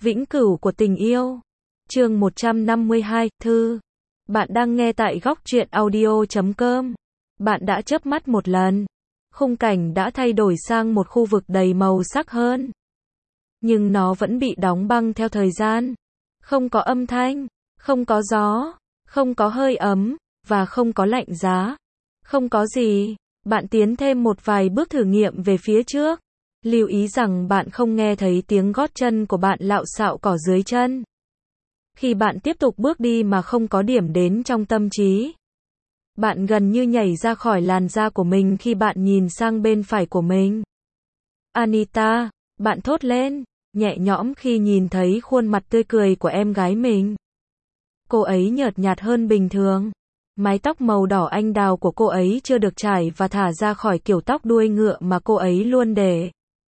Vĩnh cửu của tình yêu. Chương 152, thư. Bạn đang nghe tại góc truyện audio.com. Bạn đã chớp mắt một lần. Khung cảnh đã thay đổi sang một khu vực đầy màu sắc hơn. Nhưng nó vẫn bị đóng băng theo thời gian. Không có âm thanh, không có gió, không có hơi ấm, và không có lạnh giá. Không có gì. Bạn tiến thêm một vài bước thử nghiệm về phía trước. Lưu ý rằng bạn không nghe thấy tiếng gót chân của bạn lạo xạo cỏ dưới chân. Khi bạn tiếp tục bước đi mà không có điểm đến trong tâm trí, bạn gần như nhảy ra khỏi làn da của mình khi bạn nhìn sang bên phải của mình. Anita, bạn thốt lên, nhẹ nhõm khi nhìn thấy khuôn mặt tươi cười của em gái mình. Cô ấy nhợt nhạt hơn bình thường. Mái tóc màu đỏ anh đào của cô ấy chưa được chải và thả ra khỏi kiểu tóc đuôi ngựa mà cô ấy luôn để.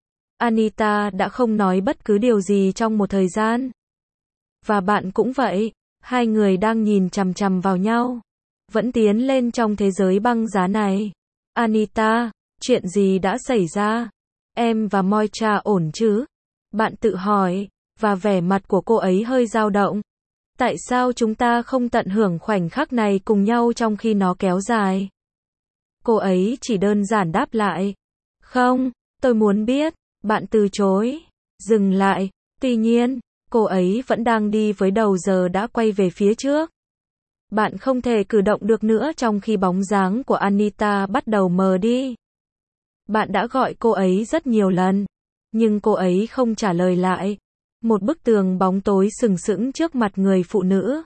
Anita đã không nói bất cứ điều gì trong một thời gian. Và bạn cũng vậy, hai người đang nhìn chằm chằm vào nhau. Vẫn tiến lên trong thế giới băng giá này. Anita, chuyện gì đã xảy ra? Em và Moicha ổn chứ? Bạn tự hỏi, và vẻ mặt của cô ấy hơi dao động. Tại sao chúng ta không tận hưởng khoảnh khắc này cùng nhau trong khi nó kéo dài? Cô ấy chỉ đơn giản đáp lại. Không, tôi muốn biết. Bạn từ chối. Dừng lại. Tuy nhiên, cô ấy vẫn đang đi với đầu giờ đã quay về phía trước. Bạn không thể cử động được nữa trong khi bóng dáng của Anita bắt đầu mờ đi. Bạn đã gọi cô ấy rất nhiều lần, nhưng cô ấy không trả lời lại. Một bức tường bóng tối sừng sững trước mặt người phụ nữ.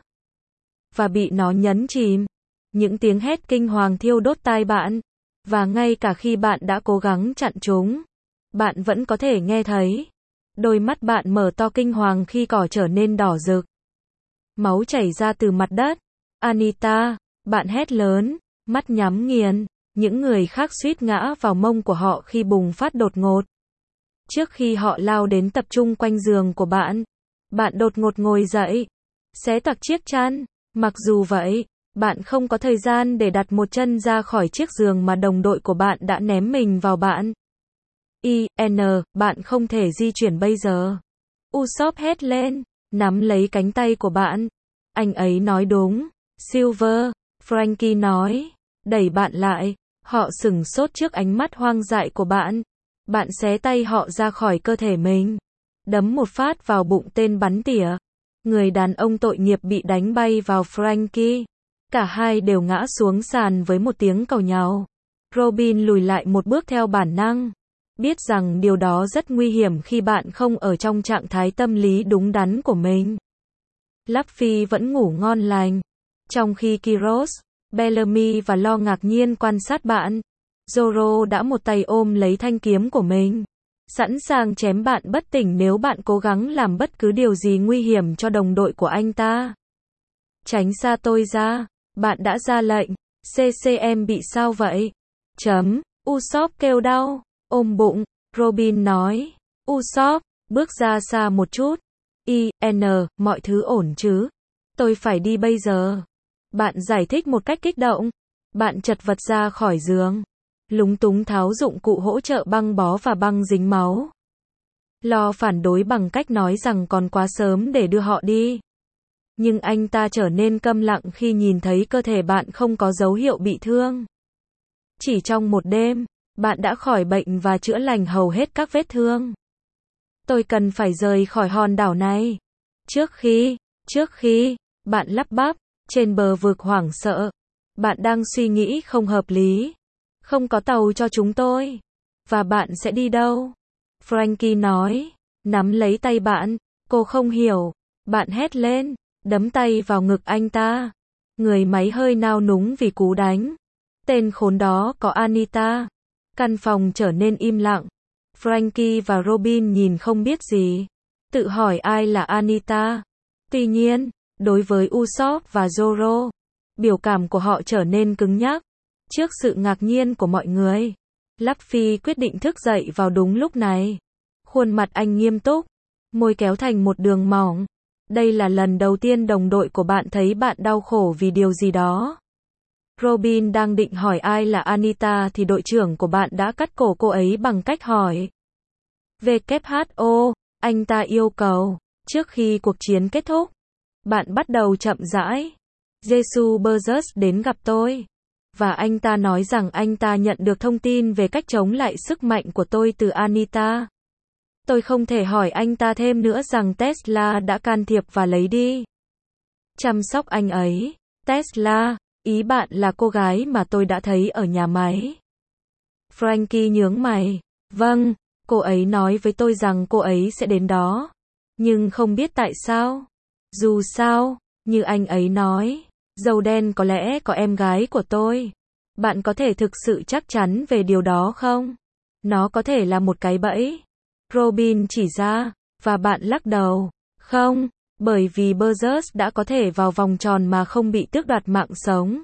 Và bị nó nhấn chìm. Những tiếng hét kinh hoàng thiêu đốt tai bạn. Và ngay cả khi bạn đã cố gắng chặn chúng, bạn vẫn có thể nghe thấy. Đôi mắt bạn mở to kinh hoàng khi cỏ trở nên đỏ rực. Máu chảy ra từ mặt đất. Anita, bạn hét lớn, mắt nhắm nghiền. Những người khác suýt ngã vào mông của họ khi bùng phát đột ngột. Trước khi họ lao đến tập trung quanh giường của bạn, bạn đột ngột ngồi dậy, xé toạc chiếc chăn. Mặc dù vậy, bạn không có thời gian để đặt một chân ra khỏi chiếc giường mà đồng đội của bạn đã ném mình vào bạn. Bạn không thể di chuyển bây giờ. Usopp hét lên, nắm lấy cánh tay của bạn. Anh ấy nói đúng. Silver, Frankie nói, đẩy bạn lại. Họ sửng sốt trước ánh mắt hoang dại của bạn. Bạn xé tay họ ra khỏi cơ thể mình. Đấm một phát vào bụng tên bắn tỉa. Người đàn ông tội nghiệp bị đánh bay vào Frankie. Cả hai đều ngã xuống sàn với một tiếng càu nhàu. Robin lùi lại một bước theo bản năng. Biết rằng điều đó rất nguy hiểm khi bạn không ở trong trạng thái tâm lý đúng đắn của mình. Luffy vẫn ngủ ngon lành. Trong khi Kiros, Bellamy và Lo ngạc nhiên quan sát bạn, Zoro đã một tay ôm lấy thanh kiếm của mình, sẵn sàng chém bạn bất tỉnh nếu bạn cố gắng làm bất cứ điều gì nguy hiểm cho đồng đội của anh ta. Tránh xa tôi ra, bạn đã ra lệnh. CCM bị sao vậy? Usopp kêu đau. Ôm bụng, Robin nói. Usopp, bước ra xa một chút. Mọi thứ ổn chứ? Tôi phải đi bây giờ. Bạn giải thích một cách kích động. Bạn chật vật ra khỏi giường. Lúng túng tháo dụng cụ hỗ trợ băng bó và băng dính máu. Lo phản đối bằng cách nói rằng còn quá sớm để đưa họ đi. Nhưng anh ta trở nên câm lặng khi nhìn thấy cơ thể bạn không có dấu hiệu bị thương. Chỉ trong một đêm, bạn đã khỏi bệnh và chữa lành hầu hết các vết thương. Tôi cần phải rời khỏi hòn đảo này. Trước khi, bạn lắp bắp, trên bờ vực hoảng sợ. Bạn đang suy nghĩ không hợp lý. Không có tàu cho chúng tôi. Và bạn sẽ đi đâu? Frankie nói, nắm lấy tay bạn. Cô không hiểu. Bạn hét lên, đấm tay vào ngực anh ta. Người máy hơi nao núng vì cú đánh. Tên khốn đó có Anita. Căn phòng trở nên im lặng. Frankie và Robin nhìn không biết gì. Tự hỏi ai là Anita. Tuy nhiên, đối với Usopp và Zoro, biểu cảm của họ trở nên cứng nhắc. Trước sự ngạc nhiên của mọi người, Luffy quyết định thức dậy vào đúng lúc này. Khuôn mặt anh nghiêm túc, môi kéo thành một đường mỏng. Đây là lần đầu tiên đồng đội của bạn thấy bạn đau khổ vì điều gì đó. Robin đang định hỏi ai là Anita thì đội trưởng của bạn đã cắt cổ cô ấy bằng cách hỏi. WHO, anh ta yêu cầu. Trước khi cuộc chiến kết thúc, bạn bắt đầu chậm rãi. Jesus Burgess đến gặp tôi. Và anh ta nói rằng anh ta nhận được thông tin về cách chống lại sức mạnh của tôi từ Anita. Tôi không thể hỏi anh ta thêm nữa rằng Tesla đã can thiệp và lấy đi. Chăm sóc anh ấy. Tesla, ý bạn là cô gái mà tôi đã thấy ở nhà máy. Frankie nhướng mày. Vâng, cô ấy nói với tôi rằng cô ấy sẽ đến đó. Nhưng không biết tại sao. Dù sao, như anh ấy nói, dầu đen có lẽ có em gái của tôi. Bạn có thể thực sự chắc chắn về điều đó không? Nó có thể là một cái bẫy. Robin chỉ ra, và bạn lắc đầu. Không, bởi vì Burgess đã có thể vào vòng tròn mà không bị tước đoạt mạng sống.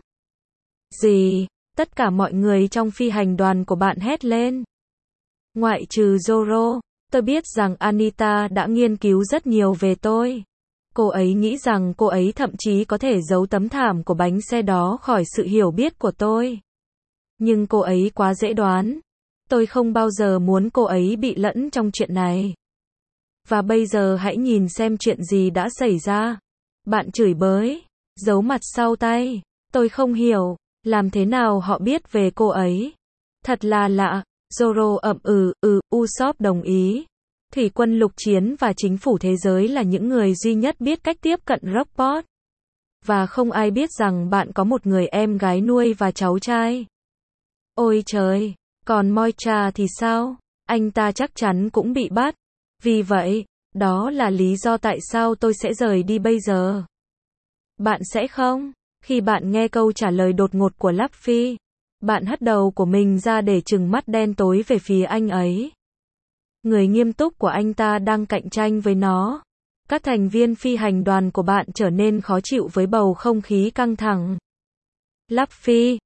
Gì? Tất cả mọi người trong phi hành đoàn của bạn hét lên. Ngoại trừ Zorro, tôi biết rằng Anita đã nghiên cứu rất nhiều về tôi. Cô ấy nghĩ rằng cô ấy thậm chí có thể giấu tấm thảm của bánh xe đó khỏi sự hiểu biết của tôi. Nhưng cô ấy quá dễ đoán. Tôi không bao giờ muốn cô ấy bị lẫn trong chuyện này. Và bây giờ hãy nhìn xem chuyện gì đã xảy ra. Bạn chửi bới, giấu mặt sau tay. Tôi không hiểu, làm thế nào họ biết về cô ấy. Thật là lạ. Zorro ậm Usopp đồng ý. Thủy quân lục chiến và chính phủ thế giới là những người duy nhất biết cách tiếp cận Rockport. Và không ai biết rằng bạn có một người em gái nuôi và cháu trai. Ôi trời, còn Moira thì sao? Anh ta chắc chắn cũng bị bắt. Vì vậy, đó là lý do tại sao tôi sẽ rời đi bây giờ. Bạn sẽ không? Khi bạn nghe câu trả lời đột ngột của Luffy, bạn hất đầu của mình ra để trừng mắt đen tối về phía anh ấy. Người nghiêm túc của anh ta đang cạnh tranh với nó. Các thành viên phi hành đoàn của bạn trở nên khó chịu với bầu không khí căng thẳng. Luffy,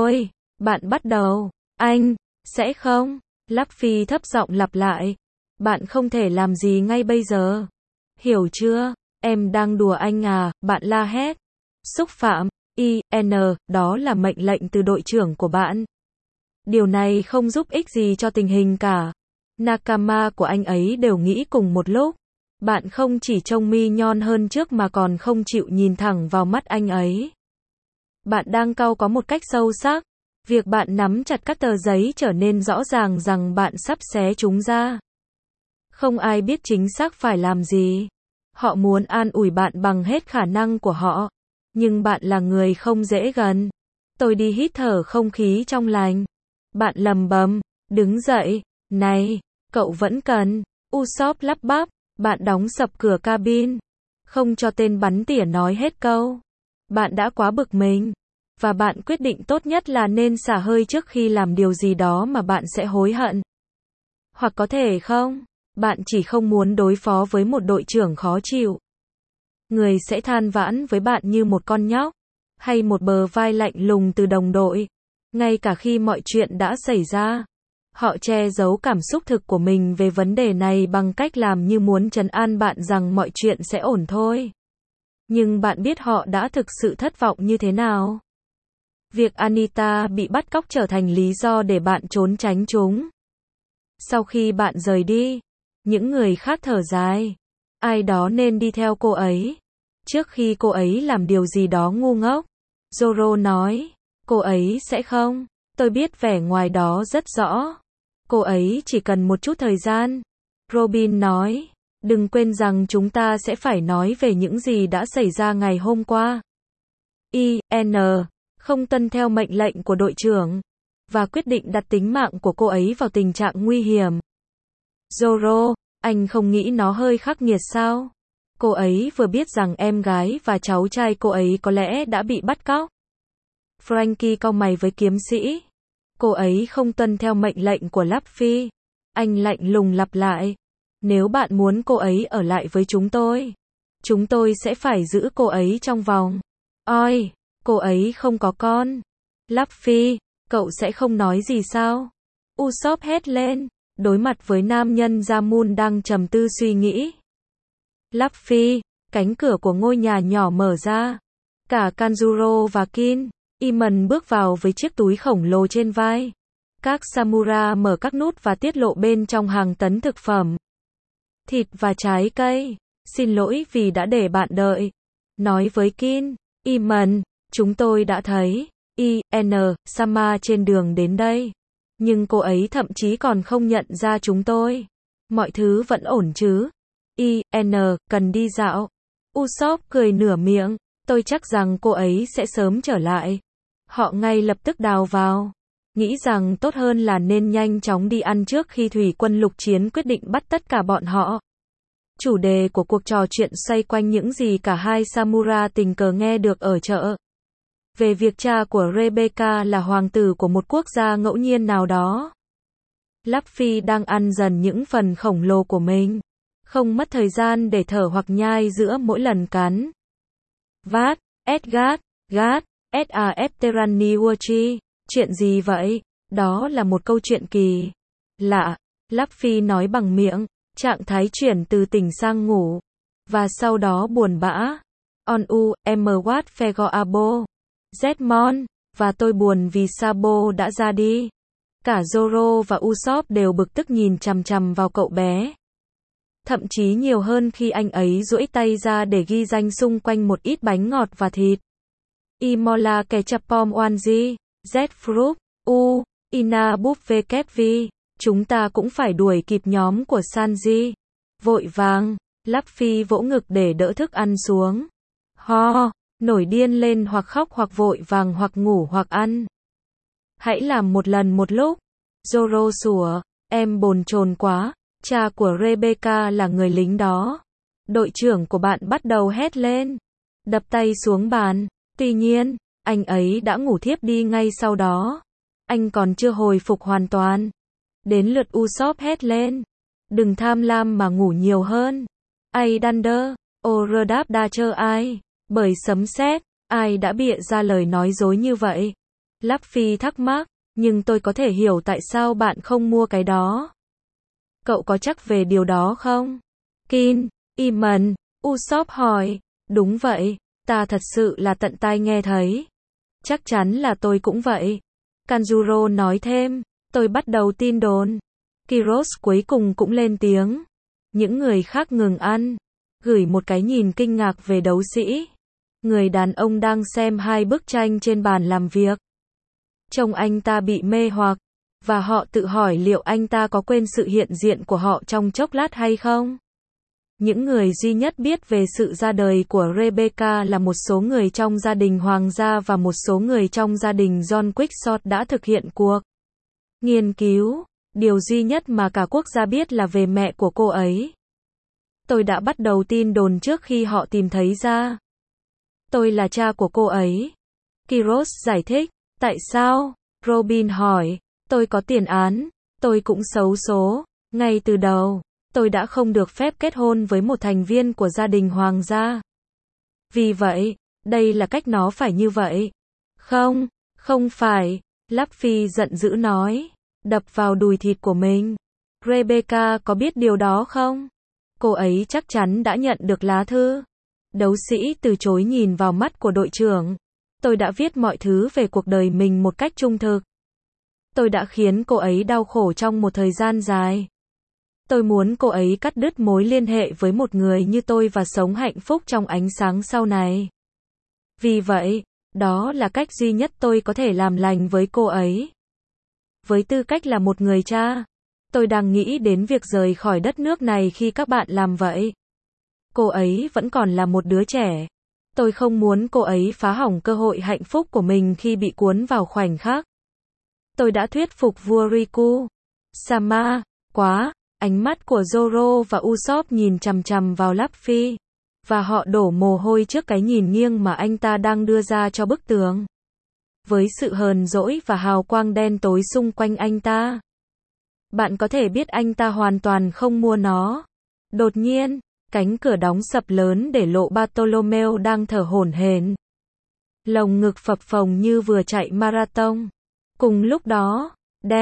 bạn bắt đầu. Anh, sẽ không? Luffy thấp giọng lặp lại. Bạn không thể làm gì ngay bây giờ. Hiểu chưa? Em đang đùa anh à, bạn la hét. Xúc phạm, đó là mệnh lệnh từ đội trưởng của bạn. Điều này không giúp ích gì cho tình hình cả. Nakama của anh ấy đều nghĩ cùng một lúc. Bạn không chỉ trông mi nhon hơn trước mà còn không chịu nhìn thẳng vào mắt anh ấy. Bạn đang cau có một cách sâu sắc. Việc bạn nắm chặt các tờ giấy trở nên rõ ràng rằng bạn sắp xé chúng ra. Không ai biết chính xác phải làm gì. Họ muốn an ủi bạn bằng hết khả năng của họ. Nhưng bạn là người không dễ gần. Tôi đi hít thở không khí trong lành. Bạn lầm bầm, đứng dậy. Này, cậu vẫn cần. Usopp lắp bắp. Bạn đóng sập cửa cabin. Không cho tên bắn tỉa nói hết câu. Bạn đã quá bực mình. Và bạn quyết định tốt nhất là nên xả hơi trước khi làm điều gì đó mà bạn sẽ hối hận. Hoặc có thể không, bạn chỉ không muốn đối phó với một đội trưởng khó chịu. Người sẽ than vãn với bạn như một con nhóc, hay một bờ vai lạnh lùng từ đồng đội. Ngay cả khi mọi chuyện đã xảy ra, họ che giấu cảm xúc thực của mình về vấn đề này bằng cách làm như muốn trấn an bạn rằng mọi chuyện sẽ ổn thôi. Nhưng bạn biết họ đã thực sự thất vọng như thế nào? Việc Anita bị bắt cóc trở thành lý do để bạn trốn tránh chúng. Sau khi bạn rời đi, những người khác thở dài. Ai đó nên đi theo cô ấy. Trước khi cô ấy làm điều gì đó ngu ngốc. Zorro nói, cô ấy sẽ không. Tôi biết vẻ ngoài đó rất rõ. Cô ấy chỉ cần một chút thời gian. Robin nói, đừng quên rằng chúng ta sẽ phải nói về những gì đã xảy ra ngày hôm qua. Không tuân theo mệnh lệnh của đội trưởng, và quyết định đặt tính mạng của cô ấy vào tình trạng nguy hiểm. Zorro, anh không nghĩ nó hơi khắc nghiệt sao? Cô ấy vừa biết rằng em gái và cháu trai cô ấy có lẽ đã bị bắt cóc. Frankie cau mày với kiếm sĩ. Cô ấy không tuân theo mệnh lệnh của Luffy. Anh lạnh lùng lặp lại. Nếu bạn muốn cô ấy ở lại với chúng tôi sẽ phải giữ cô ấy trong vòng. Oi, cô ấy không có con. Luffy, cậu sẽ không nói gì sao? Usopp hét lên, đối mặt với nam nhân Jamun đang trầm tư suy nghĩ. Luffy, cánh cửa của ngôi nhà nhỏ mở ra. Cả Kanjuro và Kin, Iman bước vào với chiếc túi khổng lồ trên vai. Các Samura mở các nút và tiết lộ bên trong hàng tấn thực phẩm. Thịt và trái cây. Xin lỗi vì đã để bạn đợi. Nói với Kin, Iman, chúng tôi đã thấy Sama trên đường đến đây. Nhưng cô ấy thậm chí còn không nhận ra chúng tôi. Mọi thứ vẫn ổn chứ? Cần đi dạo. Usopp cười nửa miệng, tôi chắc rằng cô ấy sẽ sớm trở lại. Họ ngay lập tức đào vào. Nghĩ rằng tốt hơn là nên nhanh chóng đi ăn trước khi thủy quân lục chiến quyết định bắt tất cả bọn họ. Chủ đề của cuộc trò chuyện xoay quanh những gì cả hai samurai tình cờ nghe được ở chợ. Về việc cha của Rebecca là hoàng tử của một quốc gia ngẫu nhiên nào đó. Luffy đang ăn dần những phần khổng lồ của mình. Không mất thời gian để thở hoặc nhai giữa mỗi lần cắn. Vát, Edgard, Gát, Teraniuchi. Chuyện gì vậy? Đó là một câu chuyện kỳ lạ. Luffy nói bằng miệng, trạng thái chuyển từ tỉnh sang ngủ. Và sau đó buồn bã. Onu, Mwat Fego Abo. Zmon, và tôi buồn vì Sabo đã ra đi. Cả Zoro và Usopp đều bực tức nhìn chằm chằm vào cậu bé. Thậm chí nhiều hơn khi anh ấy duỗi tay ra để ghi danh xung quanh một ít bánh ngọt và thịt. Imola Ketchupom Wanji, Z Fruit, Ina Buffet Kevvi. Chúng ta cũng phải đuổi kịp nhóm của Sanji. Vội vàng, Luffy vỗ ngực để đỡ thức ăn xuống. Ho, nổi điên lên hoặc khóc hoặc vội vàng hoặc ngủ hoặc ăn. Hãy làm một lần một lúc. Zoro sủa, em bồn chồn quá, cha của Rebecca là người lính đó. Đội trưởng của bạn bắt đầu hét lên, đập tay xuống bàn. Tuy nhiên, anh ấy đã ngủ thiếp đi ngay sau đó. Anh còn chưa hồi phục hoàn toàn. Đến lượt Usopp hét lên, đừng tham lam mà ngủ nhiều hơn. Ai Thunder, Orodap đa chơ ai? Bởi sấm sét, ai đã bịa ra lời nói dối như vậy? Luffy thắc mắc, nhưng tôi có thể hiểu tại sao bạn không mua cái đó. Cậu có chắc về điều đó không? Kin, Iman, Usopp hỏi, đúng vậy, ta thật sự là tận tai nghe thấy. Chắc chắn là tôi cũng vậy. Kanjuro nói thêm, tôi bắt đầu tin đồn. Kiros cuối cùng cũng lên tiếng. Những người khác ngừng ăn, gửi một cái nhìn kinh ngạc về đấu sĩ. Người đàn ông đang xem hai bức tranh trên bàn làm việc. Trông anh ta bị mê hoặc, và họ tự hỏi liệu anh ta có quên sự hiện diện của họ trong chốc lát hay không. Những người duy nhất biết về sự ra đời của Rebecca là một số người trong gia đình hoàng gia và một số người trong gia đình John Quickshot đã thực hiện cuộc nghiên cứu. Điều duy nhất mà cả quốc gia biết là về mẹ của cô ấy. Tôi đã bắt đầu tin đồn trước khi họ tìm thấy ra. Tôi là cha của cô ấy. Kiros giải thích. Tại sao? Robin hỏi. Tôi có tiền án. Tôi cũng xấu số. Ngay từ đầu, tôi đã không được phép kết hôn với một thành viên của gia đình hoàng gia. Vì vậy, đây là cách nó phải như vậy. Không, không phải. Luffy giận dữ nói. Đập vào đùi thịt của mình. Rebecca có biết điều đó không? Cô ấy chắc chắn đã nhận được lá thư. Đấu sĩ từ chối nhìn vào mắt của đội trưởng. Tôi đã viết mọi thứ về cuộc đời mình một cách trung thực. Tôi đã khiến cô ấy đau khổ trong một thời gian dài. Tôi muốn cô ấy cắt đứt mối liên hệ với một người như tôi và sống hạnh phúc trong ánh sáng sau này. Vì vậy, đó là cách duy nhất tôi có thể làm lành với cô ấy. Với tư cách là một người cha, tôi đang nghĩ đến việc rời khỏi đất nước này khi các bạn làm vậy. Cô ấy vẫn còn là một đứa trẻ. Tôi không muốn cô ấy phá hỏng cơ hội hạnh phúc của mình khi bị cuốn vào khoảnh khắc. Tôi đã thuyết phục vua Riku. Sama, quá, ánh mắt của Zoro và Usopp nhìn chằm chằm vào Luffy. Và họ đổ mồ hôi trước cái nhìn nghiêng mà anh ta đang đưa ra cho bức tường. Với sự hờn dỗi và hào quang đen tối xung quanh anh ta. Bạn có thể biết anh ta hoàn toàn không mua nó. Đột nhiên, cánh cửa đóng sập lớn để lộ Bartolomeo đang thở hổn hển. Lồng ngực phập phồng như vừa chạy marathon. Cùng lúc đó,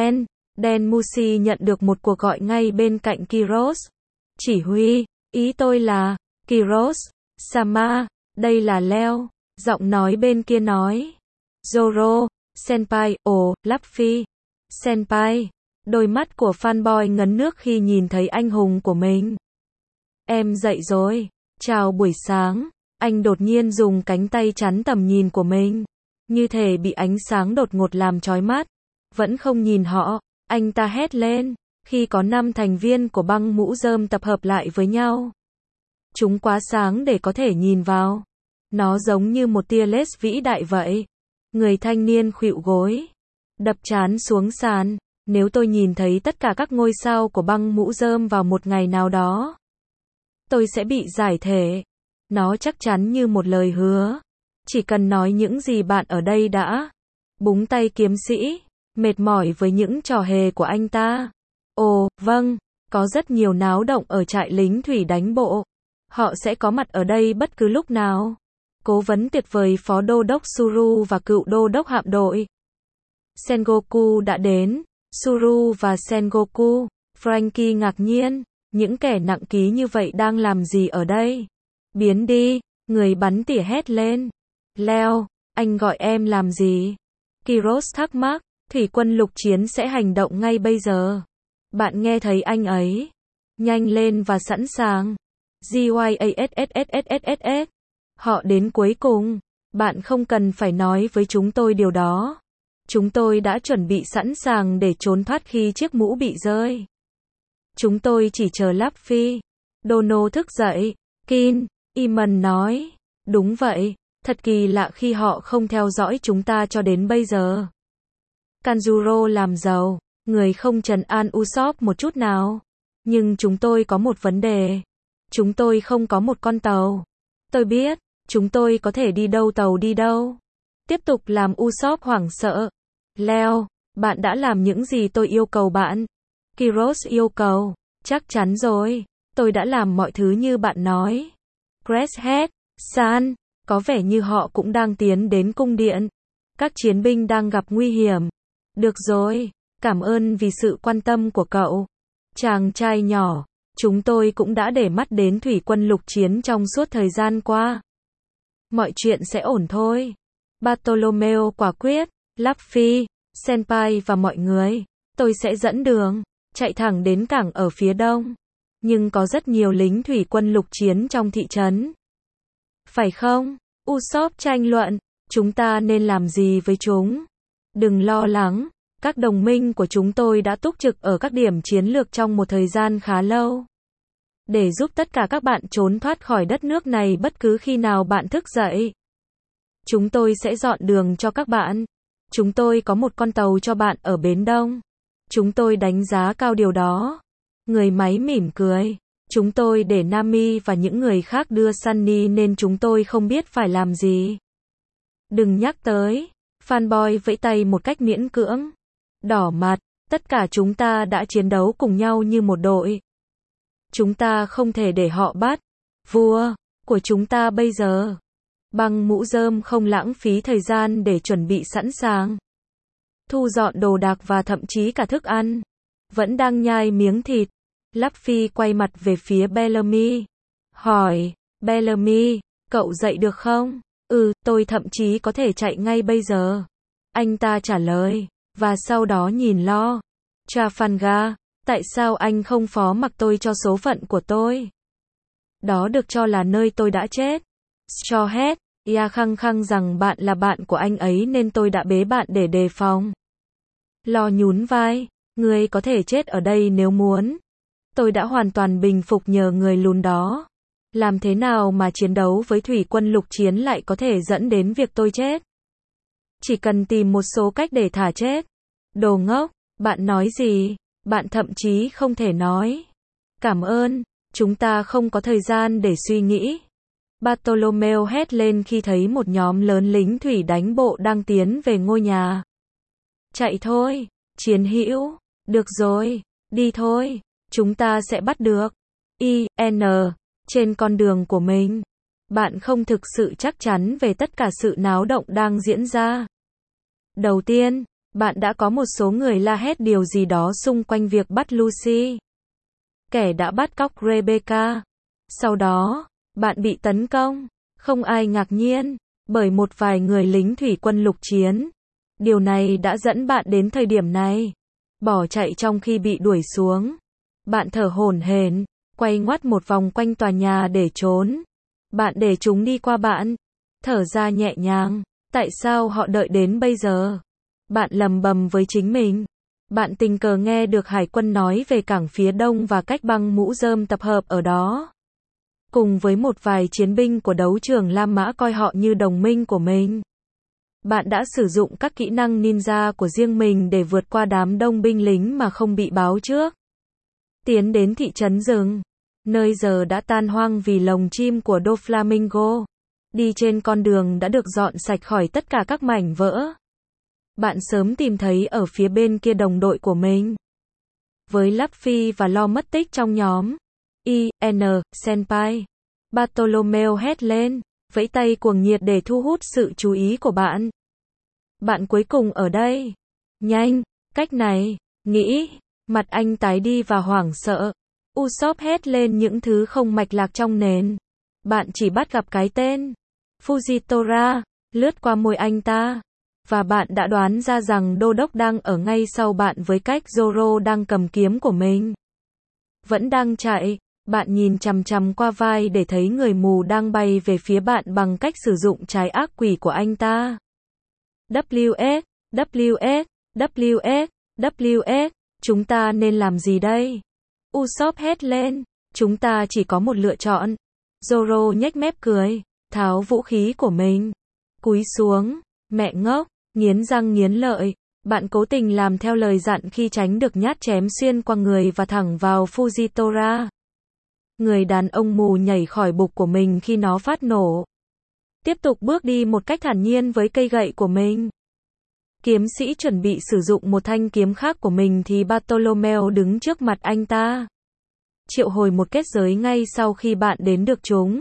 Dan Musi nhận được một cuộc gọi ngay bên cạnh Kiros. Chỉ huy, ý tôi là, Kiros, Sama, đây là Leo. Giọng nói bên kia nói. Zoro, Senpai, Luffy. Senpai. Đôi mắt của fanboy ngấn nước khi nhìn thấy anh hùng của mình. Em dậy rồi. Chào buổi sáng, anh đột nhiên dùng cánh tay chắn tầm nhìn của mình, như thể bị ánh sáng đột ngột làm chói mắt. Vẫn không nhìn họ, anh ta hét lên, khi có 5 thành viên của băng mũ rơm tập hợp lại với nhau. Chúng quá sáng để có thể nhìn vào. Nó giống như một tia laser vĩ đại vậy. Người thanh niên khuỵu gối, đập trán xuống sàn. Nếu tôi nhìn thấy tất cả các ngôi sao của băng mũ rơm vào một ngày nào đó, tôi sẽ bị giải thể. Nó chắc chắn như một lời hứa. Chỉ cần nói những gì bạn ở đây đã. Búng tay kiếm sĩ, mệt mỏi với những trò hề của anh ta. Ồ, vâng, có rất nhiều náo động ở trại lính thủy đánh bộ. Họ sẽ có mặt ở đây bất cứ lúc nào. Cố vấn tuyệt vời Phó Đô đốc Suru và cựu Đô đốc hạm đội Sengoku đã đến. Suru và Sengoku, Frankie ngạc nhiên, những kẻ nặng ký như vậy đang làm gì ở đây? Biến đi, người bắn tỉa hét lên. Leo, anh gọi em làm gì? Kiros thắc mắc, thủy quân lục chiến sẽ hành động ngay bây giờ. Bạn nghe thấy anh ấy? Nhanh lên và sẵn sàng. GYASSSSSS. Họ đến cuối cùng. Bạn không cần phải nói với chúng tôi điều đó. Chúng tôi đã chuẩn bị sẵn sàng để trốn thoát khi chiếc mũ bị rơi. Chúng tôi chỉ chờ Luffy. Dono thức dậy. Kin, Iman nói. Đúng vậy, thật kỳ lạ khi họ không theo dõi chúng ta cho đến bây giờ. Kanjuro làm giàu, người không trấn an Usopp một chút nào. Nhưng chúng tôi có một vấn đề. Chúng tôi không có một con tàu. Tôi biết, chúng tôi có thể đi đâu tàu đi đâu. Tiếp tục làm Usopp hoảng sợ. Leo, bạn đã làm những gì tôi yêu cầu bạn. Kiros yêu cầu. Chắc chắn rồi, tôi đã làm mọi thứ như bạn nói. Creshead, San, có vẻ như họ cũng đang tiến đến cung điện. Các chiến binh đang gặp nguy hiểm. Được rồi, cảm ơn vì sự quan tâm của cậu. Chàng trai nhỏ, chúng tôi cũng đã để mắt đến thủy quân lục chiến trong suốt thời gian qua. Mọi chuyện sẽ ổn thôi. Bartolomeo quả quyết, Luffy, Senpai và mọi người. Tôi sẽ dẫn đường, chạy thẳng đến cảng ở phía đông. Nhưng có rất nhiều lính thủy quân lục chiến trong thị trấn. Phải không? Usopp tranh luận, chúng ta nên làm gì với chúng? Đừng lo lắng, các đồng minh của chúng tôi đã túc trực ở các điểm chiến lược trong một thời gian khá lâu. Để giúp tất cả các bạn trốn thoát khỏi đất nước này bất cứ khi nào bạn thức dậy. Chúng tôi sẽ dọn đường cho các bạn. Chúng tôi có một con tàu cho bạn ở Bến Đông. Chúng tôi đánh giá cao điều đó. Người máy mỉm cười. Chúng tôi để Nami và những người khác đưa Sunny nên chúng tôi không biết phải làm gì. Đừng nhắc tới. Fanboy vẫy tay một cách miễn cưỡng. Đỏ mặt, tất cả chúng ta đã chiến đấu cùng nhau như một đội. Chúng ta không thể để họ bắt. Vua của chúng ta bây giờ. Băng mũ rơm không lãng phí thời gian để chuẩn bị sẵn sàng. Thu dọn đồ đạc và thậm chí cả thức ăn. Vẫn đang nhai miếng thịt. Luffy quay mặt về phía Bellamy. Hỏi, Bellamy, cậu dậy được không? Tôi thậm chí có thể chạy ngay bây giờ. Anh ta trả lời, và sau đó nhìn lo. Trafalgar, tại sao anh không phó mặc tôi cho số phận của tôi? Đó được cho là nơi tôi đã chết. Straw Hat, ya khăng khăng rằng bạn là bạn của anh ấy nên tôi đã bế bạn để đề phòng. Lo nhún vai, người có thể chết ở đây nếu muốn. Tôi đã hoàn toàn bình phục nhờ người lùn đó. Làm thế nào mà chiến đấu với thủy quân lục chiến lại có thể dẫn đến việc tôi chết? Chỉ cần tìm một số cách để thả chết. Đồ ngốc, bạn nói gì? Bạn thậm chí không thể nói. Cảm ơn, chúng ta không có thời gian để suy nghĩ. Bartolomeo hét lên khi thấy một nhóm lớn lính thủy đánh bộ đang tiến về ngôi nhà. Chạy thôi, chiến hữu. Được rồi, đi thôi. Chúng ta sẽ bắt được. Trên con đường của mình. Bạn không thực sự chắc chắn về tất cả sự náo động đang diễn ra. Đầu tiên, bạn đã có một số người la hét điều gì đó xung quanh việc bắt Lucy. Kẻ đã bắt cóc Rebecca. Sau đó, bạn bị tấn công. Không ai ngạc nhiên, bởi một vài người lính thủy quân lục chiến. Điều này đã dẫn bạn đến thời điểm này. Bỏ chạy trong khi bị đuổi xuống. Bạn thở hổn hển, quay ngoắt một vòng quanh tòa nhà để trốn. Bạn để chúng đi qua bạn. Thở ra nhẹ nhàng. Tại sao họ đợi đến bây giờ? Bạn lầm bầm với chính mình. Bạn tình cờ nghe được hải quân nói về cảng phía đông và cách băng mũ rơm tập hợp ở đó. Cùng với một vài chiến binh của đấu trường La Mã coi họ như đồng minh của mình. Bạn đã sử dụng các kỹ năng ninja của riêng mình để vượt qua đám đông binh lính mà không bị báo trước. Tiến đến thị trấn rừng, nơi giờ đã tan hoang vì lồng chim của Doflamingo. Đi trên con đường đã được dọn sạch khỏi tất cả các mảnh vỡ. Bạn sớm tìm thấy ở phía bên kia đồng đội của mình. Với Luffy và Lo mất tích trong nhóm. Senpai. Bartolomeo hét lên, vẫy tay cuồng nhiệt để thu hút sự chú ý của bạn. Bạn cuối cùng ở đây. Nhanh, cách này, nghĩ. Mặt anh tái đi và hoảng sợ. Usopp hét lên những thứ không mạch lạc trong nền. Bạn chỉ bắt gặp cái tên Fujitora, lướt qua môi anh ta. Và bạn đã đoán ra rằng Đô Đốc đang ở ngay sau bạn với cách Zoro đang cầm kiếm của mình. Vẫn đang chạy, bạn nhìn chằm chằm qua vai để thấy người mù đang bay về phía bạn bằng cách sử dụng trái ác quỷ của anh ta. WS, WS, WS, WS, chúng ta nên làm gì đây? Usopp hét lên, chúng ta chỉ có một lựa chọn. Zoro nhếch mép cười, tháo vũ khí của mình. Cúi xuống, mẹ ngốc, nghiến răng nghiến lợi. Bạn cố tình làm theo lời dặn khi tránh được nhát chém xuyên qua người và thẳng vào Fujitora. Người đàn ông mù nhảy khỏi bục của mình khi nó phát nổ. Tiếp tục bước đi một cách thản nhiên với cây gậy của mình. Kiếm sĩ chuẩn bị sử dụng một thanh kiếm khác của mình thì Bartolomeo đứng trước mặt anh ta. Triệu hồi một kết giới ngay sau khi bạn đến được chúng.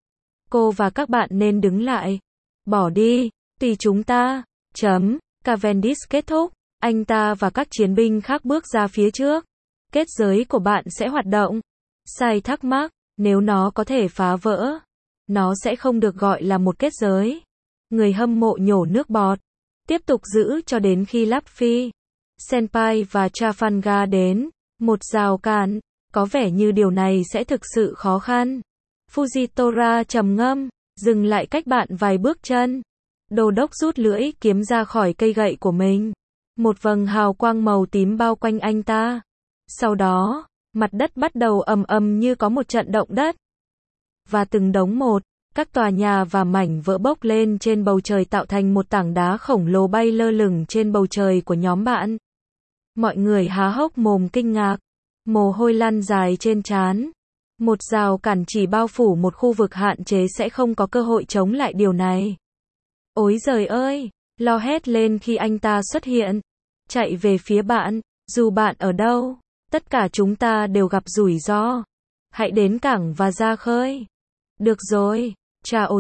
Cô và các bạn nên đứng lại. Bỏ đi, tùy chúng ta. Cavendish kết thúc. Anh ta và các chiến binh khác bước ra phía trước. Kết giới của bạn sẽ hoạt động. Sai thắc mắc, nếu nó có thể phá vỡ, nó sẽ không được gọi là một kết giới. Người hâm mộ nhổ nước bọt. Tiếp tục giữ cho đến khi Luffy, Senpai và Trafalgar đến. Một rào cản. Có vẻ như điều này sẽ thực sự khó khăn. Fujitora trầm ngâm, dừng lại cách bạn vài bước chân. Đô đốc rút lưỡi kiếm ra khỏi cây gậy của mình. Một vầng hào quang màu tím bao quanh anh ta. Sau đó, mặt đất bắt đầu ầm ầm như có một trận động đất. Và từng đống một, các tòa nhà và mảnh vỡ bốc lên trên bầu trời tạo thành một tảng đá khổng lồ bay lơ lửng trên bầu trời của nhóm bạn. Mọi người há hốc mồm kinh ngạc. Mồ hôi lăn dài trên trán. Một rào cản chỉ bao phủ một khu vực hạn chế sẽ không có cơ hội chống lại điều này. Ối giời ơi, Lo hét lên khi anh ta xuất hiện. Chạy về phía bạn, dù bạn ở đâu, tất cả chúng ta đều gặp rủi ro. Hãy đến cảng và ra khơi. Được rồi, chào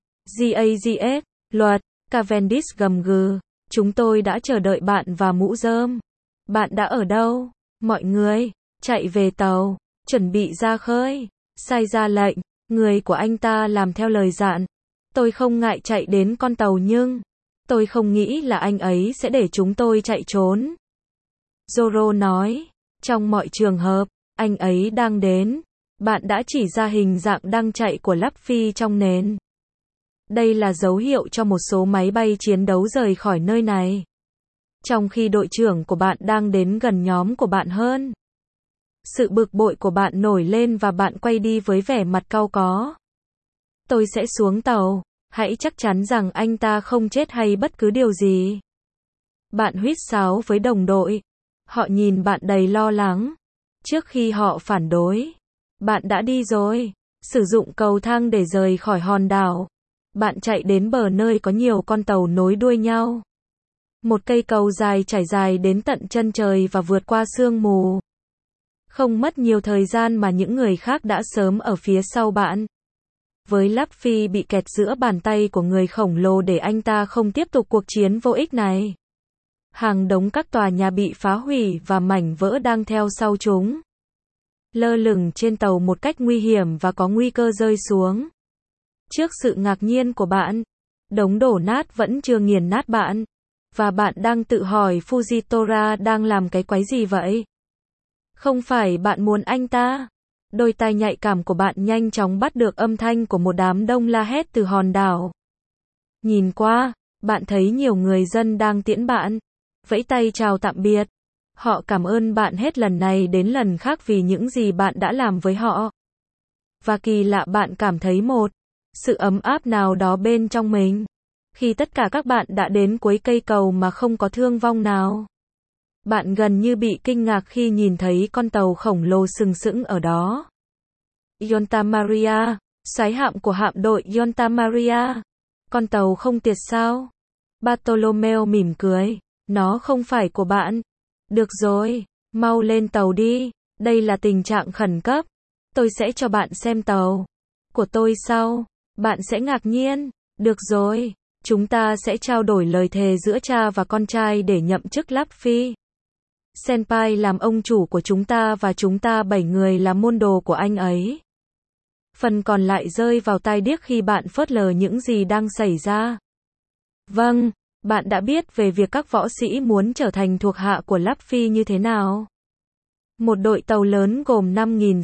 GAGS, luật, Cavendish gầm gừ. Chúng tôi đã chờ đợi bạn và mũ rơm. Bạn đã ở đâu? Mọi người, chạy về tàu, chuẩn bị ra khơi. Sai ra lệnh, người của anh ta làm theo lời dặn. Tôi không ngại chạy đến con tàu nhưng tôi không nghĩ là anh ấy sẽ để chúng tôi chạy trốn. Zoro nói, trong mọi trường hợp, anh ấy đang đến. Bạn đã chỉ ra hình dạng đang chạy của Luffy trong nền. Đây là dấu hiệu cho một số máy bay chiến đấu rời khỏi nơi này. Trong khi đội trưởng của bạn đang đến gần nhóm của bạn hơn. Sự bực bội của bạn nổi lên và bạn quay đi với vẻ mặt cau có. Tôi sẽ xuống tàu, hãy chắc chắn rằng anh ta không chết hay bất cứ điều gì. Bạn huýt sáo với đồng đội. Họ nhìn bạn đầy lo lắng. Trước khi họ phản đối, bạn đã đi rồi. Sử dụng cầu thang để rời khỏi hòn đảo. Bạn chạy đến bờ nơi có nhiều con tàu nối đuôi nhau. Một cây cầu dài trải dài đến tận chân trời và vượt qua sương mù. Không mất nhiều thời gian mà những người khác đã sớm ở phía sau bạn. Với Luffy bị kẹt giữa bàn tay của người khổng lồ để anh ta không tiếp tục cuộc chiến vô ích này. Hàng đống các tòa nhà bị phá hủy và mảnh vỡ đang theo sau chúng. Lơ lửng trên tàu một cách nguy hiểm và có nguy cơ rơi xuống. Trước sự ngạc nhiên của bạn, đống đổ nát vẫn chưa nghiền nát bạn. Và bạn đang tự hỏi Fujitora đang làm cái quái gì vậy? Không phải bạn muốn anh ta Đôi tai nhạy cảm của bạn nhanh chóng bắt được âm thanh của một đám đông la hét từ hòn đảo. Nhìn qua, bạn thấy nhiều người dân đang tiễn bạn, vẫy tay chào tạm biệt. Họ cảm ơn bạn hết lần này đến lần khác vì những gì bạn đã làm với họ. Và kỳ lạ bạn cảm thấy một sự ấm áp nào đó bên trong mình. Khi tất cả các bạn đã đến cuối cây cầu mà không có thương vong nào. Bạn gần như bị kinh ngạc khi nhìn thấy con tàu khổng lồ sừng sững ở đó. Santa Maria, soái hạm của hạm đội Santa Maria. Con tàu không tiệt sao? Bartolomeo mỉm cười. Nó không phải của bạn. Được rồi, mau lên tàu đi. Đây là tình trạng khẩn cấp. Tôi sẽ cho bạn xem tàu của tôi sau. Bạn sẽ ngạc nhiên. Được rồi, chúng ta sẽ trao đổi lời thề giữa cha và con trai để nhậm chức Luffy. Senpai làm ông chủ của chúng ta và chúng ta 7 người là môn đồ của anh ấy. Phần còn lại rơi vào tai điếc khi bạn phớt lờ những gì đang xảy ra. Vâng, bạn đã biết về việc các võ sĩ muốn trở thành thuộc hạ của Luffy như thế nào. Một đội tàu lớn gồm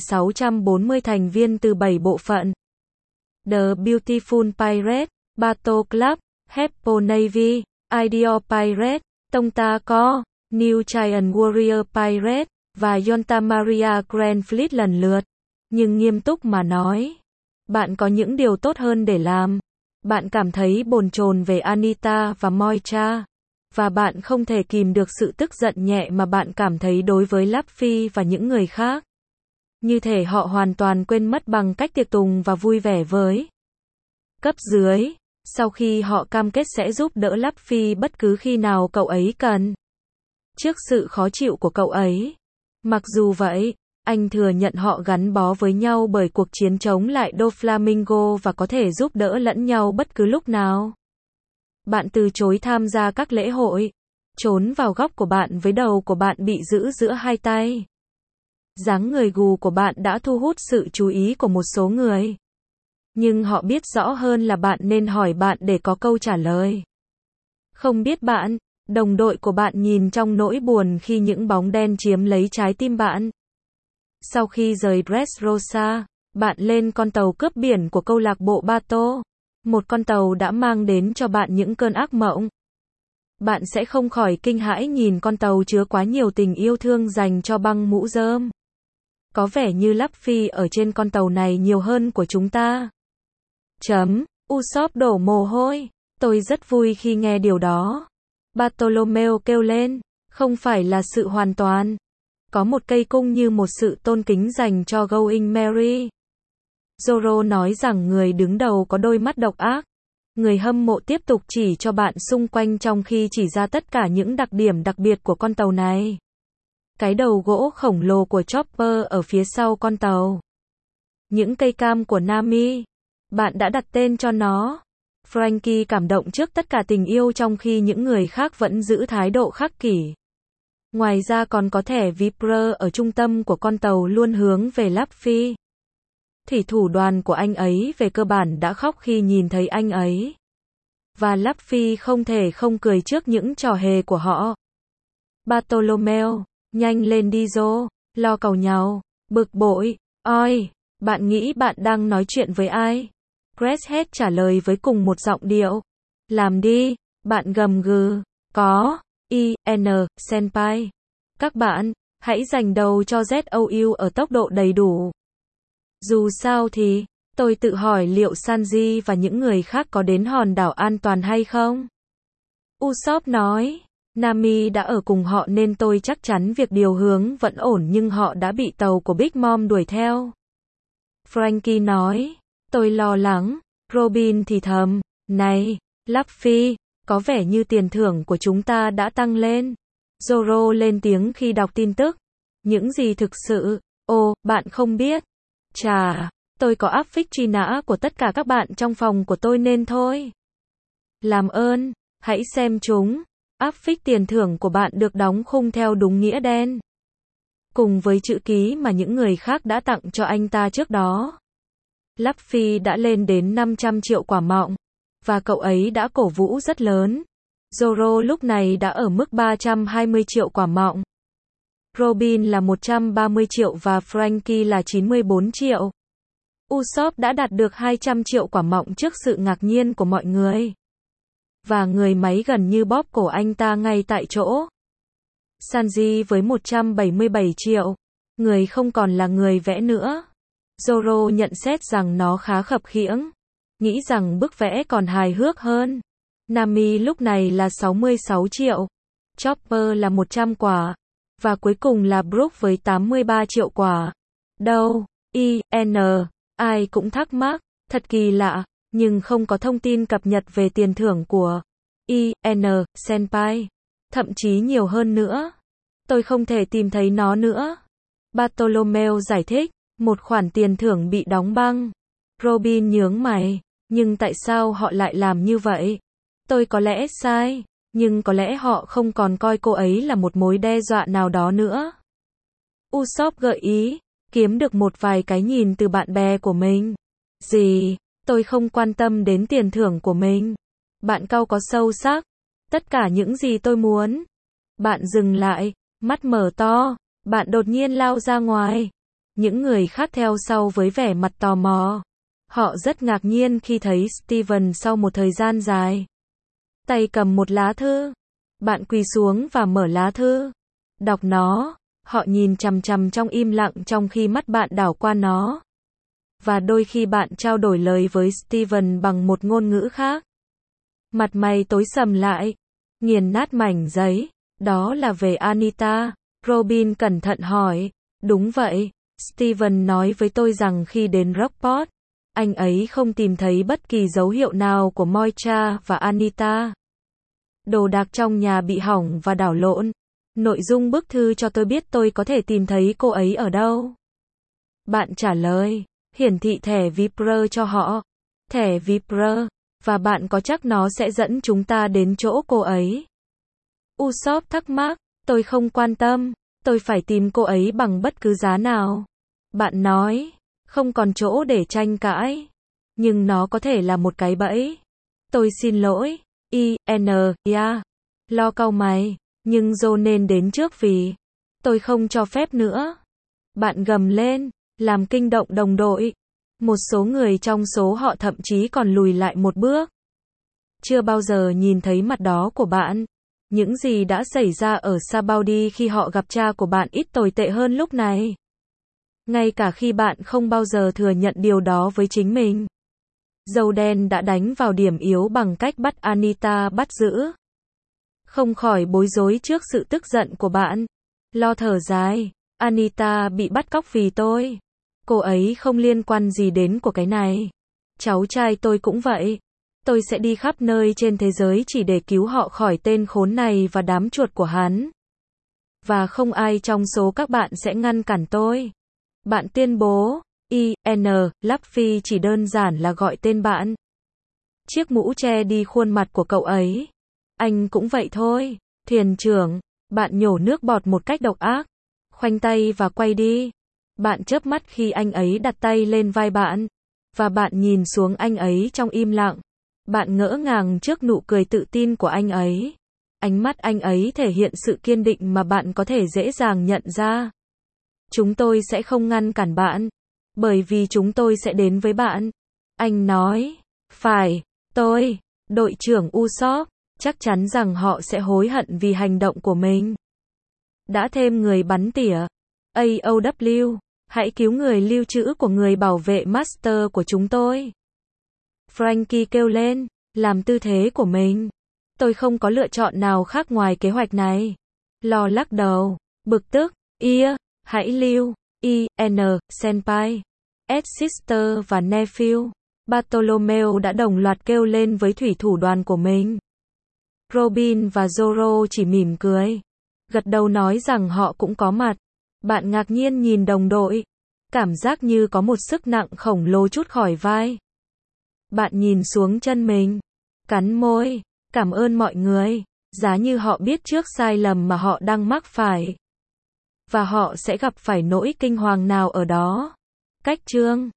5.640 thành viên từ 7 bộ phận. The Beautiful Pirate, Battle Club, Heppo Navy, Ideal Pirate, Tongta Co, New Giant Warrior Pirate, và Santa Maria Grand Fleet lần lượt. Nhưng nghiêm túc mà nói, bạn có những điều tốt hơn để làm. Bạn cảm thấy bồn chồn về Anita và Moicha. Và bạn không thể kìm được sự tức giận nhẹ mà bạn cảm thấy đối với Luffy và những người khác. Như thể họ hoàn toàn quên mất bằng cách tiệc tùng và vui vẻ với cấp dưới, sau khi họ cam kết sẽ giúp đỡ Luffy bất cứ khi nào cậu ấy cần. Trước sự khó chịu của cậu ấy. Mặc dù vậy, anh thừa nhận họ gắn bó với nhau bởi cuộc chiến chống lại Doflamingo và có thể giúp đỡ lẫn nhau bất cứ lúc nào. Bạn từ chối tham gia các lễ hội, trốn vào góc của bạn với đầu của bạn bị giữ giữa hai tay. Dáng người gù của bạn đã thu hút sự chú ý của một số người. Nhưng họ biết rõ hơn là bạn nên hỏi bạn để có câu trả lời. Không biết bạn, đồng đội của bạn nhìn trong nỗi buồn khi những bóng đen chiếm lấy trái tim bạn. Sau khi rời Dressrosa, bạn lên con tàu cướp biển của câu lạc bộ Bato. Một con tàu đã mang đến cho bạn những cơn ác mộng. Bạn sẽ không khỏi kinh hãi nhìn con tàu chứa quá nhiều tình yêu thương dành cho băng mũ rơm. Có vẻ như Luffy ở trên con tàu này nhiều hơn của chúng ta. Usopp đổ mồ hôi. Tôi rất vui khi nghe điều đó. Bartolomeo kêu lên. Không phải là sự hoàn toàn. Có một cây cung như một sự tôn kính dành cho Going Merry. Zoro nói rằng người đứng đầu có đôi mắt độc ác. Người hâm mộ tiếp tục chỉ cho bạn xung quanh trong khi chỉ ra tất cả những đặc điểm đặc biệt của con tàu này. Cái đầu gỗ khổng lồ của Chopper ở phía sau con tàu. Những cây cam của Nami. Bạn đã đặt tên cho nó. Frankie cảm động trước tất cả tình yêu trong khi những người khác vẫn giữ thái độ khắc kỷ. Ngoài ra còn có thẻ Viper ở trung tâm của con tàu luôn hướng về Luffy. Thủy thủ đoàn của anh ấy về cơ bản đã khóc khi nhìn thấy anh ấy. Và Luffy không thể không cười trước những trò hề của họ. Bartolomeo, nhanh lên đi Zo, lo càu nhàu, bực bội, oi, bạn nghĩ bạn đang nói chuyện với ai? Creshead trả lời với cùng một giọng điệu. Làm đi, bạn gầm gừ, có, Senpai. Các bạn, hãy dành đầu cho ZOU ở tốc độ đầy đủ. Dù sao thì, tôi tự hỏi liệu Sanji và những người khác có đến hòn đảo an toàn hay không? Usopp nói, Nami đã ở cùng họ nên tôi chắc chắn việc điều hướng vẫn ổn nhưng họ đã bị tàu của Big Mom đuổi theo. Frankie nói, tôi lo lắng. Robin thì thầm, này, Luffy, có vẻ như tiền thưởng của chúng ta đã tăng lên. Zoro lên tiếng khi đọc tin tức. Những gì thực sự? Ồ, bạn không biết. Chà, tôi có áp phích truy nã của tất cả các bạn trong phòng của tôi nên thôi. Làm ơn, hãy xem chúng. Áp phích tiền thưởng của bạn được đóng khung theo đúng nghĩa đen. Cùng với chữ ký mà những người khác đã tặng cho anh ta trước đó. Luffy đã lên đến 500 triệu quả mọng. Và cậu ấy đã cổ vũ rất lớn. Zoro lúc này đã ở mức 320 triệu quả mọng. Robin là 130 triệu và Frankie là 94 triệu. Usopp đã đạt được 200 triệu quả mọng trước sự ngạc nhiên của mọi người. Và người máy gần như bóp cổ anh ta ngay tại chỗ. Sanji với 177 triệu. Người không còn là người vẽ nữa. Zoro nhận xét rằng nó khá khập khiễng. Nghĩ rằng bức vẽ còn hài hước hơn. Nami lúc này là 66 triệu. Chopper là 100 quả. Và cuối cùng là Brook với 83 triệu quả. Đâu? Ai cũng thắc mắc. Thật kỳ lạ. Nhưng không có thông tin cập nhật về tiền thưởng của Senpai. Thậm chí nhiều hơn nữa. Tôi không thể tìm thấy nó nữa. Bartolomeo giải thích. Một khoản tiền thưởng bị đóng băng. Robin nhướng mày. Nhưng tại sao họ lại làm như vậy? Tôi có lẽ sai. Nhưng có lẽ họ không còn coi cô ấy là một mối đe dọa nào đó nữa. Usopp gợi ý. Kiếm được một vài cái nhìn từ bạn bè của mình. Gì? Tôi không quan tâm đến tiền thưởng của mình. Bạn cau có sâu sắc. Tất cả những gì tôi muốn. Bạn dừng lại. Mắt mở to. Bạn đột nhiên lao ra ngoài. Những người khác theo sau với vẻ mặt tò mò. Họ rất ngạc nhiên khi thấy Steven sau một thời gian dài. Tay cầm một lá thư. Bạn quỳ xuống và mở lá thư. Đọc nó. Họ nhìn chằm chằm trong im lặng trong khi mắt bạn đảo qua nó. Và đôi khi bạn trao đổi lời với Steven bằng một ngôn ngữ khác. Mặt mày tối sầm lại. Nghiền nát mảnh giấy. Đó là về Anita. Robin cẩn thận hỏi. Đúng vậy. Steven nói với tôi rằng khi đến Rockport, anh ấy không tìm thấy bất kỳ dấu hiệu nào của Moicha và Anita. Đồ đạc trong nhà bị hỏng và đảo lộn. Nội dung bức thư cho tôi biết tôi có thể tìm thấy cô ấy ở đâu. Bạn trả lời. Hiển thị thẻ Viper cho họ. Thẻ Viper. Và bạn có chắc nó sẽ dẫn chúng ta đến chỗ cô ấy? Usopp thắc mắc. Tôi không quan tâm. Tôi phải tìm cô ấy bằng bất cứ giá nào. Bạn nói. Không còn chỗ để tranh cãi. Nhưng nó có thể là một cái bẫy. Tôi xin lỗi. Lo cau mày. Nhưng Joe nên đến trước vì tôi không cho phép nữa. Bạn gầm lên. Làm kinh động đồng đội. Một số người trong số họ thậm chí còn lùi lại một bước. Chưa bao giờ nhìn thấy mặt đó của bạn. Những gì đã xảy ra ở Sabaody khi họ gặp cha của bạn ít tồi tệ hơn lúc này. Ngay cả khi bạn không bao giờ thừa nhận điều đó với chính mình. Dâu đen đã đánh vào điểm yếu bằng cách bắt Anita bắt giữ. Không khỏi bối rối trước sự tức giận của bạn. Lo thở dài. Anita bị bắt cóc vì tôi. Cô ấy không liên quan gì đến của cái này. Cháu trai tôi cũng vậy. Tôi sẽ đi khắp nơi trên thế giới chỉ để cứu họ khỏi tên khốn này và đám chuột của hắn. Và không ai trong số các bạn sẽ ngăn cản tôi. Bạn tuyên bố. Luffy chỉ đơn giản là gọi tên bạn. Chiếc mũ che đi khuôn mặt của cậu ấy. Anh cũng vậy thôi. Thuyền trưởng. Bạn nhổ nước bọt một cách độc ác. Khoanh tay và quay đi. Bạn chớp mắt khi anh ấy đặt tay lên vai bạn. Và bạn nhìn xuống anh ấy trong im lặng. Bạn ngỡ ngàng trước nụ cười tự tin của anh ấy. Ánh mắt anh ấy thể hiện sự kiên định mà bạn có thể dễ dàng nhận ra. Chúng tôi sẽ không ngăn cản bạn. Bởi vì chúng tôi sẽ đến với bạn. Anh nói. Phải, đội trưởng Usopp, chắc chắn rằng họ sẽ hối hận vì hành động của mình. Đã thêm người bắn tỉa. AOW, hãy cứu người lưu trữ của người bảo vệ master của chúng tôi. Frankie kêu lên, làm tư thế của mình. Tôi không có lựa chọn nào khác ngoài kế hoạch này. Lo lắc đầu, bực tức, hãy lưu, Senpai, sister và nephew. Bartolomeo đã đồng loạt kêu lên với thủy thủ đoàn của mình. Robin và Zoro chỉ mỉm cười. Gật đầu nói rằng họ cũng có mặt. Bạn ngạc nhiên nhìn đồng đội. Cảm giác như có một sức nặng khổng lồ trút khỏi vai. Bạn nhìn xuống chân mình. Cắn môi. Cảm ơn mọi người. Giá như họ biết trước sai lầm mà họ đang mắc phải. Và họ sẽ gặp phải nỗi kinh hoàng nào ở đó. Cách chương